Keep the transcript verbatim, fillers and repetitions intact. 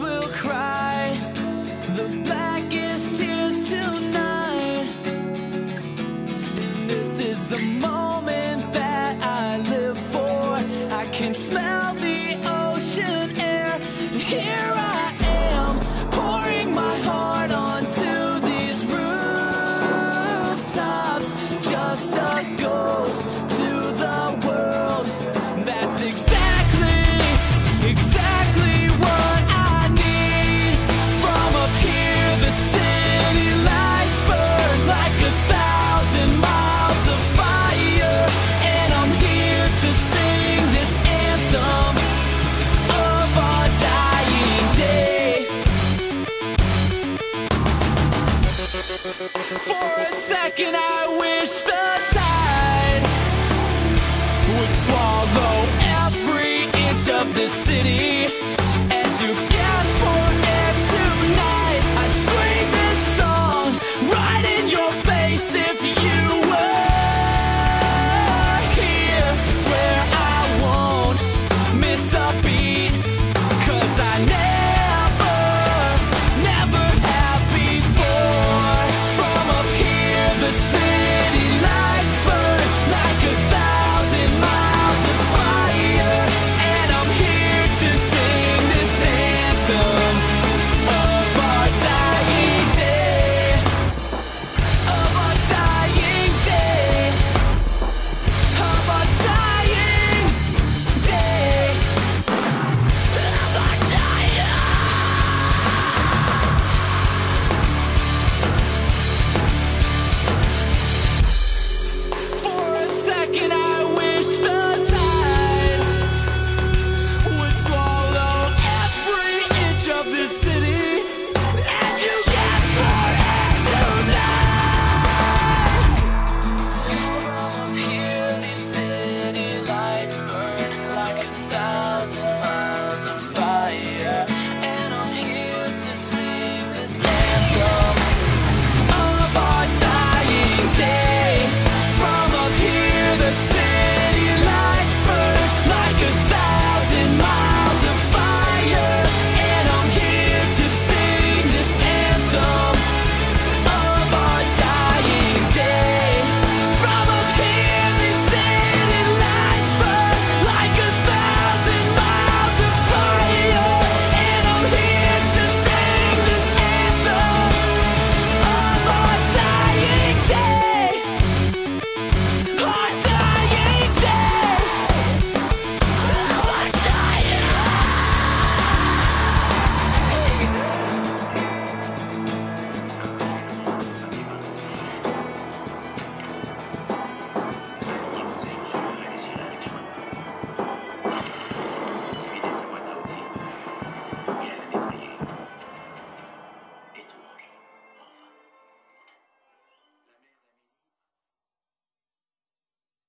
will cry the blackest tears tonight. And this is the moment that I live for. I can smell the ocean air, and here I am, pouring my heart onto these rooftops. Just a ghost to the world. That's exactly, exactly what I need. From up here, the city lights burn like a thousand miles of fire, and I'm here to sing this anthem of our dying day. For a second I wish the tide would swallow every inch of this city as you get